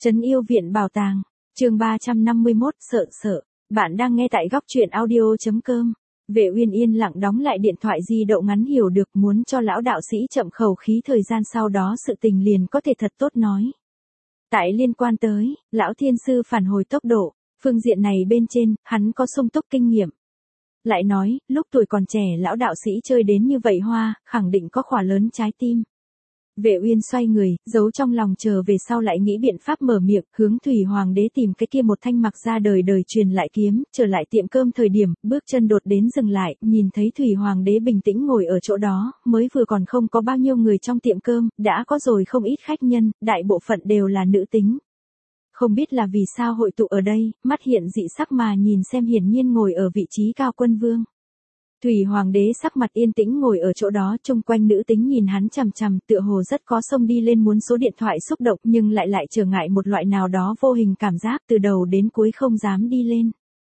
Trấn Yêu Viện Bảo Tàng, chương 351, sợ. Bạn đang nghe tại góc truyện audio.com. Vệ Uyên yên lặng đóng lại điện thoại di động, ngắn hiểu được muốn cho lão đạo sĩ chậm khẩu khí, thời gian sau đó sự tình liền có thể thật tốt nói. Tại liên quan tới, lão thiên sư phản hồi tốc độ, phương diện này bên trên, hắn có sung túc kinh nghiệm. Lại nói, lúc tuổi còn trẻ lão đạo sĩ chơi đến như vậy hoa, khẳng định có khỏa lớn trái tim. Vệ Uyên xoay người, giấu trong lòng chờ về sau lại nghĩ biện pháp mở miệng, hướng Thủy Hoàng đế tìm cái kia một thanh mặc ra đời truyền lại kiếm, trở lại tiệm cơm thời điểm, bước chân đột đến dừng lại, nhìn thấy Thủy Hoàng đế bình tĩnh ngồi ở chỗ đó, mới vừa còn không có bao nhiêu người trong tiệm cơm, đã có rồi không ít khách nhân, đại bộ phận đều là nữ tính. Không biết là vì sao hội tụ ở đây, mắt hiện dị sắc mà nhìn xem, hiển nhiên ngồi ở vị trí cao quân vương. Thủy Hoàng đế sắc mặt yên tĩnh ngồi ở chỗ đó, chung quanh nữ tính nhìn hắn chằm chằm, tựa hồ rất có xông đi lên muốn số điện thoại xúc động, nhưng lại trở ngại một loại nào đó vô hình cảm giác, từ đầu đến cuối không dám đi lên.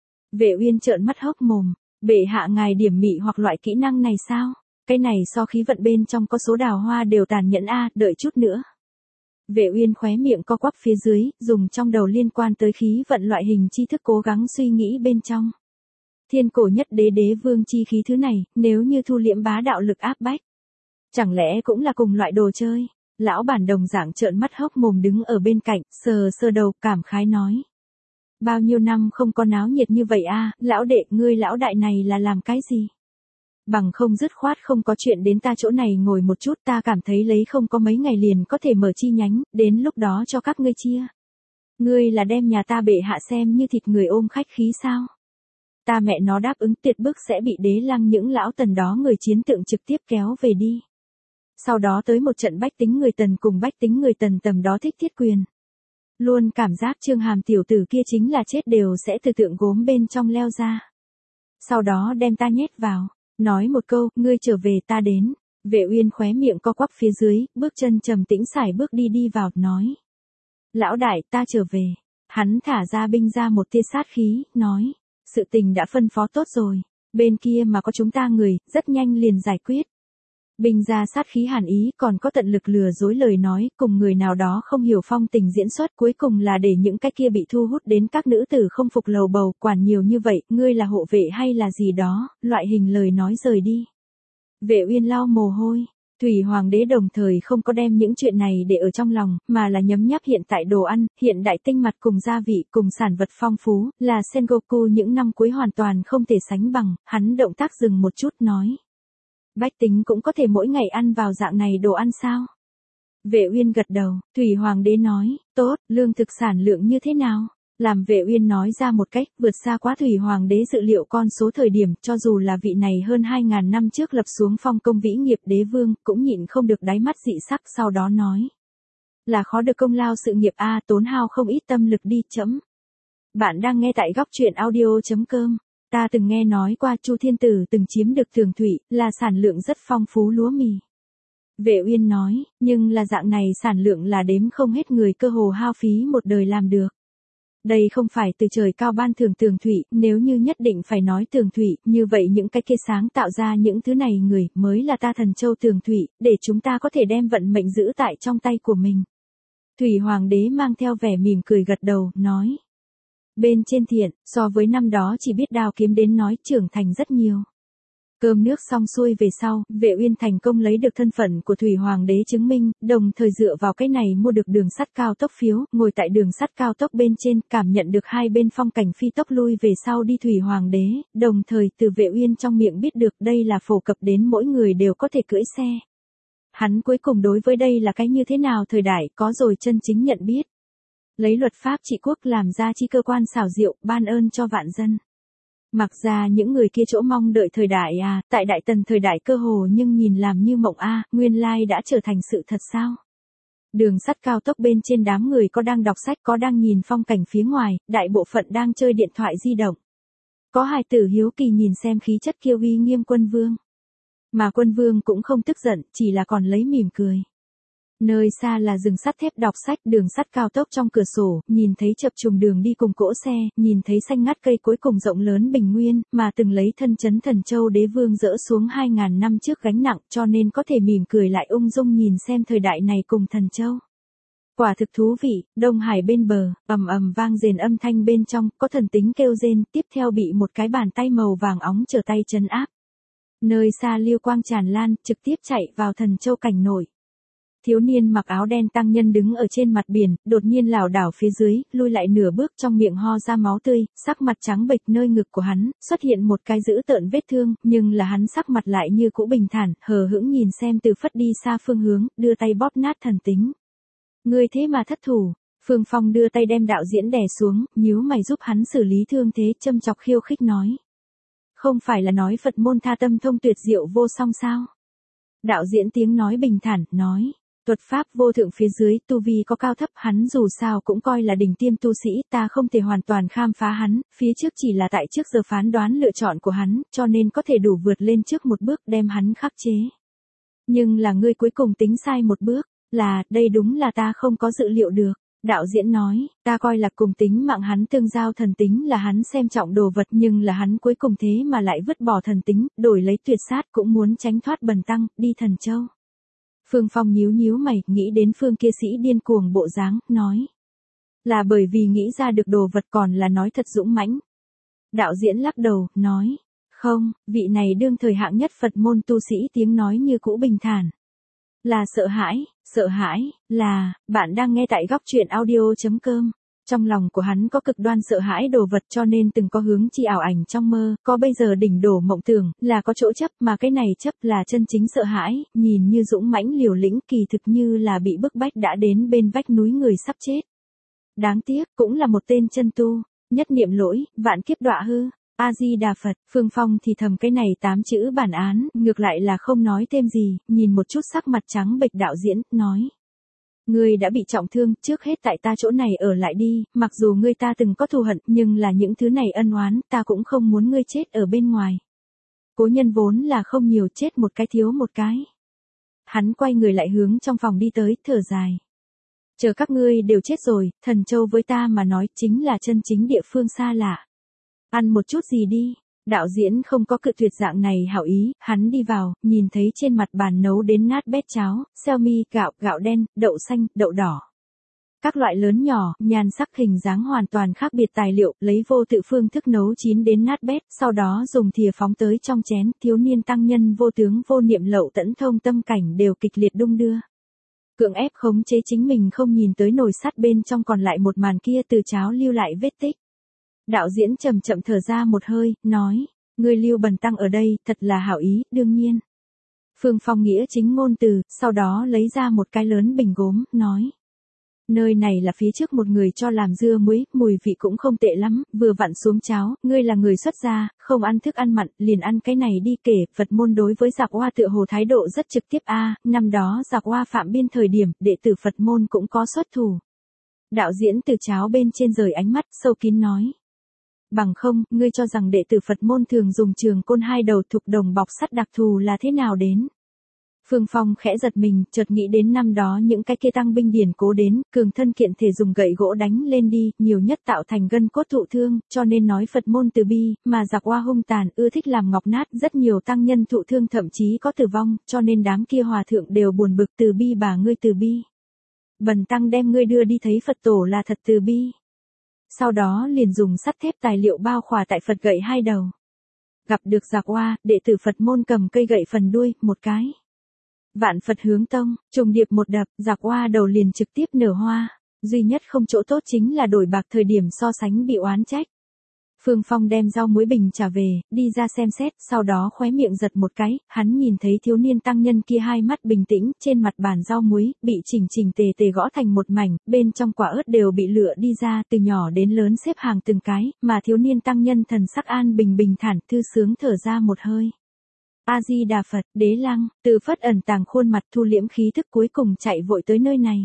Vệ Uyên trợn mắt hốc mồm, bệ hạ ngài điểm mị hoặc loại kỹ năng này sao? Cái này so khí vận bên trong có số đào hoa đều tàn nhẫn a, đợi chút nữa. Vệ Uyên khóe miệng co quắp phía dưới, dùng trong đầu liên quan tới khí vận loại hình tri thức cố gắng suy nghĩ bên trong. Thiên cổ nhất đế vương chi khí thứ này, nếu như thu liễm bá đạo lực áp bách, chẳng lẽ cũng là cùng loại đồ chơi? Lão bản đồng dạng trợn mắt hốc mồm đứng ở bên cạnh, sờ đầu, cảm khái nói. Bao nhiêu năm không có náo nhiệt như vậy a, lão đệ, ngươi lão đại này là làm cái gì? Bằng không dứt khoát không có chuyện đến ta chỗ này ngồi một chút, ta cảm thấy lấy không có mấy ngày liền có thể mở chi nhánh, đến lúc đó cho các ngươi chia. Ngươi là đem nhà ta bệ hạ xem như thịt người ôm khách khí sao? Ta mẹ nó đáp ứng tuyệt bức sẽ bị đế lăng những lão tần đó người chiến tượng trực tiếp kéo về đi. Sau đó tới một trận bách tính người tần cùng bách tính người tần tầm đó thích thiết quyền. Luôn cảm giác Trương Hàm tiểu tử kia chính là chết đều sẽ từ tượng gốm bên trong leo ra. Sau đó đem ta nhét vào, nói một câu, ngươi trở về ta đến. Vệ Uyên khóe miệng co quắp phía dưới, bước chân trầm tĩnh sải bước đi vào, nói. Lão đại, ta trở về. Hắn thả ra binh ra một tia sát khí, nói. Sự tình đã phân phó tốt rồi, bên kia mà có chúng ta người, rất nhanh liền giải quyết. Binh ra sát khí hàn ý, còn có tận lực lừa dối lời nói, cùng người nào đó không hiểu phong tình diễn xuất, cuối cùng là để những cái kia bị thu hút đến các nữ tử không phục lầu bầu, quản nhiều như vậy, ngươi là hộ vệ hay là gì đó, loại hình lời nói rời đi. Vệ Uyên lau mồ hôi. Thủy Hoàng đế đồng thời không có đem những chuyện này để ở trong lòng, mà là nhấm nháp hiện tại đồ ăn, hiện đại tinh mặt cùng gia vị cùng sản vật phong phú, là Sengoku những năm cuối hoàn toàn không thể sánh bằng, hắn động tác dừng một chút nói. Bách tính cũng có thể mỗi ngày ăn vào dạng này đồ ăn sao? Vệ Uyên gật đầu, Thủy Hoàng đế nói, tốt, lương thực sản lượng như thế nào? Làm Vệ Uyên nói ra một cách vượt xa quá Thủy Hoàng đế dự liệu con số thời điểm, cho dù là vị này hơn 2.000 năm trước lập xuống phong công vĩ nghiệp đế vương, cũng nhịn không được đáy mắt dị sắc, sau đó nói. Là khó được công lao sự nghiệp a, tốn hao không ít tâm lực đi, chấm. Bạn đang nghe tại góc truyện audio.com. Ta từng nghe nói qua Chu Thiên Tử từng chiếm được Thường Thủy, là sản lượng rất phong phú lúa mì. Vệ Uyên nói, nhưng là dạng này sản lượng là đếm không hết người cơ hồ hao phí một đời làm được. Đây không phải từ trời cao ban thưởng Tường Thủy, nếu như nhất định phải nói Tường Thủy, như vậy những cái kia sáng tạo ra những thứ này người, mới là ta thần châu Tường Thủy, để chúng ta có thể đem vận mệnh giữ tại trong tay của mình. Thủy Hoàng đế mang theo vẻ mỉm cười gật đầu, nói. Bên trên thiện, so với năm đó chỉ biết đao kiếm đến nói trưởng thành rất nhiều. Cơm nước xong xuôi về sau, Vệ Uyên thành công lấy được thân phận của Thủy Hoàng đế chứng minh, đồng thời dựa vào cái này mua được đường sắt cao tốc phiếu, ngồi tại đường sắt cao tốc bên trên, cảm nhận được hai bên phong cảnh phi tốc lui về sau đi Thủy Hoàng đế, đồng thời từ Vệ Uyên trong miệng biết được đây là phổ cập đến mỗi người đều có thể cưỡi xe. Hắn cuối cùng đối với đây là cái như thế nào thời đại có rồi chân chính nhận biết. Lấy luật pháp trị quốc làm ra chi cơ quan xảo diệu, ban ơn cho vạn dân. Mặc ra những người kia chỗ mong đợi thời đại tại Đại Tần thời đại cơ hồ nhưng nhìn làm như mộng nguyên lai đã trở thành sự thật sao? Đường sắt cao tốc bên trên đám người có đang đọc sách, có đang nhìn phong cảnh phía ngoài, đại bộ phận đang chơi điện thoại di động. Có hài tử hiếu kỳ nhìn xem khí chất kiêu uy nghiêm quân vương. Mà quân vương cũng không tức giận, chỉ là còn lấy mỉm cười. Nơi xa là rừng sắt thép đọc sách, đường sắt cao tốc trong cửa sổ, nhìn thấy chập trùng đường đi cùng cỗ xe, nhìn thấy xanh ngắt cây cuối cùng rộng lớn bình nguyên, mà từng lấy thân chấn Thần Châu đế vương dỡ xuống 2.000 năm trước gánh nặng, cho nên có thể mỉm cười lại ung dung nhìn xem thời đại này cùng Thần Châu. Quả thực thú vị, Đông Hải bên bờ, ầm ầm vang rền âm thanh bên trong, có thần tính kêu rên, tiếp theo bị một cái bàn tay màu vàng óng trở tay trấn áp. Nơi xa lưu quang tràn lan, trực tiếp chạy vào Thần Châu cảnh nội. Thiếu niên mặc áo đen tăng nhân đứng ở trên mặt biển, đột nhiên lảo đảo phía dưới, lui lại nửa bước trong miệng ho ra máu tươi, sắc mặt trắng bệch nơi ngực của hắn, xuất hiện một cái dữ tợn vết thương, nhưng là hắn sắc mặt lại như cũ bình thản, hờ hững nhìn xem từ phất đi xa phương hướng, đưa tay bóp nát thần tính. Ngươi thế mà thất thủ, Phương Phong đưa tay đem đạo diễn đè xuống, nhíu mày giúp hắn xử lý thương thế, châm chọc khiêu khích nói. Không phải là nói Phật môn tha tâm thông tuyệt diệu vô song sao? Đạo diễn tiếng nói bình thản, nói. Thuật pháp vô thượng phía dưới, tu vi có cao thấp, hắn dù sao cũng coi là đỉnh tiêm tu sĩ, ta không thể hoàn toàn khám phá hắn, phía trước chỉ là tại trước giờ phán đoán lựa chọn của hắn, cho nên có thể đủ vượt lên trước một bước đem hắn khắc chế. Nhưng là ngươi cuối cùng tính sai một bước, là, đây đúng là ta không có dự liệu được. Đạo diễn nói, ta coi là cùng tính mạng hắn tương giao thần tính là hắn xem trọng đồ vật, nhưng là hắn cuối cùng thế mà lại vứt bỏ thần tính, đổi lấy tuyệt sát, cũng muốn tránh thoát bần tăng, đi Thần Châu. Phương Phong nhíu nhíu mày, nghĩ đến Phương kia sĩ điên cuồng bộ dáng, nói. Là bởi vì nghĩ ra được đồ vật, còn là nói thật dũng mãnh. Đạo diễn lắc đầu, nói. Không, vị này đương thời hạng nhất Phật môn tu sĩ tiếng nói như cũ bình thản. Là sợ hãi, là, bạn đang nghe tại góc truyện audio.com. Trong lòng của hắn có cực đoan sợ hãi đồ vật, cho nên từng có hướng chi ảo ảnh trong mơ, có bây giờ đỉnh đổ mộng tưởng, là có chỗ chấp, mà cái này chấp là chân chính sợ hãi, nhìn như dũng mãnh liều lĩnh, kỳ thực như là bị bức bách đã đến bên vách núi người sắp chết. Đáng tiếc, cũng là một tên chân tu, nhất niệm lỗi, vạn kiếp đọa hư. A-di-đà Phật, Phương Phong thì thầm cái này 8 chữ bản án, ngược lại là không nói thêm gì, nhìn một chút sắc mặt trắng bệch đạo diễn, nói. Ngươi đã bị trọng thương, trước hết tại ta chỗ này ở lại đi, mặc dù ngươi ta từng có thù hận, nhưng là những thứ này ân oán, ta cũng không muốn ngươi chết ở bên ngoài. Cố nhân vốn là không nhiều, chết một cái thiếu một cái. Hắn quay người lại hướng trong phòng đi tới, thở dài. Chờ các ngươi đều chết rồi, Thần Châu với ta mà nói chính là chân chính địa phương xa lạ. Ăn một chút gì đi. Đạo diễn không có cự tuyệt dạng này hảo ý, hắn đi vào, nhìn thấy trên mặt bàn nấu đến nát bét cháo, xeo mi, gạo đen, đậu xanh, đậu đỏ. Các loại lớn nhỏ, nhan sắc hình dáng hoàn toàn khác biệt tài liệu, lấy vô tự phương thức nấu chín đến nát bét, sau đó dùng thìa phóng tới trong chén, thiếu niên tăng nhân vô tướng vô niệm lậu tẫn thông tâm cảnh đều kịch liệt đung đưa. Cưỡng ép khống chế chính mình không nhìn tới nồi sắt bên trong còn lại một màn kia từ cháo lưu lại vết tích. Đạo diễn chậm chậm thở ra một hơi, nói, ngươi lưu bần tăng ở đây, thật là hảo ý, đương nhiên. Phương Phong nghĩa chính ngôn từ, sau đó lấy ra một cái lớn bình gốm, nói. Nơi này là phía trước một người cho làm dưa muối, mùi vị cũng không tệ lắm, vừa vặn xuống cháo, ngươi là người xuất gia, không ăn thức ăn mặn, liền ăn cái này đi. Kể, Phật môn đối với Giặc Oa tựa hồ thái độ rất trực tiếp năm đó Giặc Oa phạm biên thời điểm, đệ tử Phật môn cũng có xuất thủ. Đạo diễn từ cháo bên trên rời ánh mắt, sâu kín nói. Bằng không, ngươi cho rằng đệ tử Phật môn thường dùng trường côn 2 đầu thục đồng bọc sắt đặc thù là thế nào đến? Phương Phong khẽ giật mình, chợt nghĩ đến năm đó những cái kia tăng binh điển cố đến, cường thân kiện thể dùng gậy gỗ đánh lên đi, nhiều nhất tạo thành gân cốt thụ thương, cho nên nói Phật môn từ bi, mà Giặc Oa hung tàn, ưa thích làm ngọc nát, rất nhiều tăng nhân thụ thương thậm chí có tử vong, cho nên đám kia hòa thượng đều buồn bực, từ bi bà ngươi từ bi. Bần tăng đem ngươi đưa đi thấy Phật tổ là thật từ bi. Sau đó liền dùng sắt thép tài liệu bao khỏa tại Phật gậy 2 đầu. Gặp được Giặc Oa, đệ tử Phật môn cầm cây gậy phần đuôi, một cái. Vạn Phật hướng tông, trùng điệp một đập, Giặc Oa đầu liền trực tiếp nở hoa. Duy nhất không chỗ tốt chính là đổi bạc thời điểm so sánh bị oán trách. Phương Phong đem rau muối bình trả về, đi ra xem xét, sau đó khóe miệng giật một cái, hắn nhìn thấy thiếu niên tăng nhân kia hai mắt bình tĩnh, trên mặt bàn rau muối, bị chỉnh tề tề gõ thành một mảnh, bên trong quả ớt đều bị lựa đi ra, từ nhỏ đến lớn xếp hàng từng cái, mà thiếu niên tăng nhân thần sắc an bình thản, thư sướng thở ra một hơi. A-di-đà Phật, Đế Lăng, Từ Phất ẩn tàng khuôn mặt thu liễm khí thức cuối cùng chạy vội tới nơi này.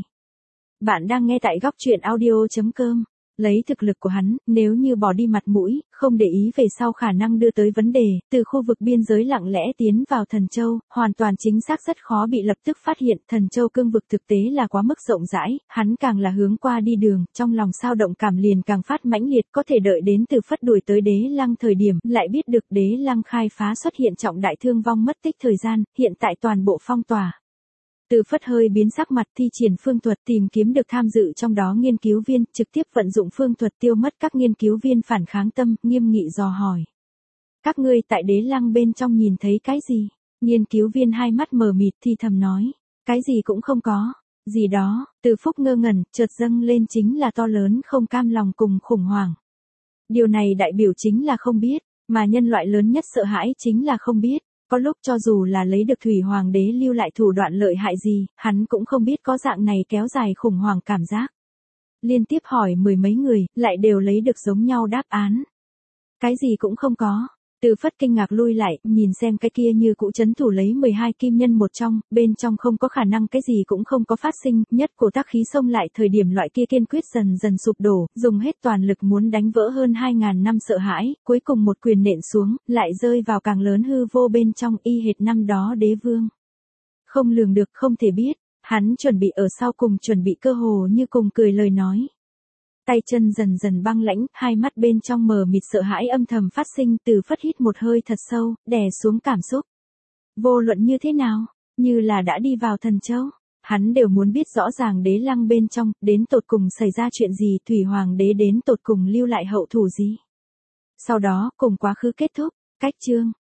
Bạn đang nghe tại góc truyện audio.com. Lấy thực lực của hắn, nếu như bỏ đi mặt mũi, không để ý về sau khả năng đưa tới vấn đề, từ khu vực biên giới lặng lẽ tiến vào Thần Châu, hoàn toàn chính xác rất khó bị lập tức phát hiện. Thần Châu cương vực thực tế là quá mức rộng rãi, hắn càng là hướng qua đi đường, trong lòng sao động cảm liền càng phát mãnh liệt, có thể đợi đến Từ Phất đuổi tới Đế Lăng thời điểm, lại biết được Đế Lăng khai phá xuất hiện trọng đại thương vong mất tích thời gian, hiện tại toàn bộ phong tỏa. Từ Phất hơi biến sắc mặt, thi triển phương thuật tìm kiếm được tham dự trong đó nghiên cứu viên, trực tiếp vận dụng phương thuật tiêu mất các nghiên cứu viên phản kháng tâm, nghiêm nghị dò hỏi. Các ngươi tại đế lăng bên trong nhìn thấy cái gì? Nghiên cứu viên hai mắt mờ mịt thì thầm nói. Cái gì cũng không có. Gì đó, Từ Phúc ngơ ngẩn, chợt dâng lên chính là to lớn không cam lòng cùng khủng hoảng. Điều này đại biểu chính là không biết, mà nhân loại lớn nhất sợ hãi chính là không biết. Có lúc cho dù là lấy được Thủy Hoàng đế lưu lại thủ đoạn lợi hại gì, hắn cũng không biết có dạng này kéo dài khủng hoảng cảm giác. Liên tiếp hỏi mười mấy người, lại đều lấy được giống nhau đáp án. Cái gì cũng không có. Từ Phất kinh ngạc lui lại, nhìn xem cái kia như cũ trấn thủ lấy 12 kim nhân một trong, bên trong không có khả năng cái gì cũng không có phát sinh, nhất cổ tác khí xông lại thời điểm loại kia kiên quyết dần dần sụp đổ, dùng hết toàn lực muốn đánh vỡ hơn 2.000 năm sợ hãi, cuối cùng một quyền nện xuống, lại rơi vào càng lớn hư vô bên trong y hệt năm đó đế vương. Không lường được, không thể biết, hắn chuẩn bị ở sau cùng chuẩn bị cơ hồ như cùng cười lời nói. Tay chân dần dần băng lãnh, hai mắt bên trong mờ mịt sợ hãi âm thầm phát sinh. Từ Phất hít một hơi thật sâu, đè xuống cảm xúc. Vô luận như thế nào, như là đã đi vào thần châu, hắn đều muốn biết rõ ràng đế lăng bên trong, đến tột cùng xảy ra chuyện gì, Thủy Hoàng đế đến tột cùng lưu lại hậu thủ gì. Sau đó, cùng quá khứ kết thúc, cách chương.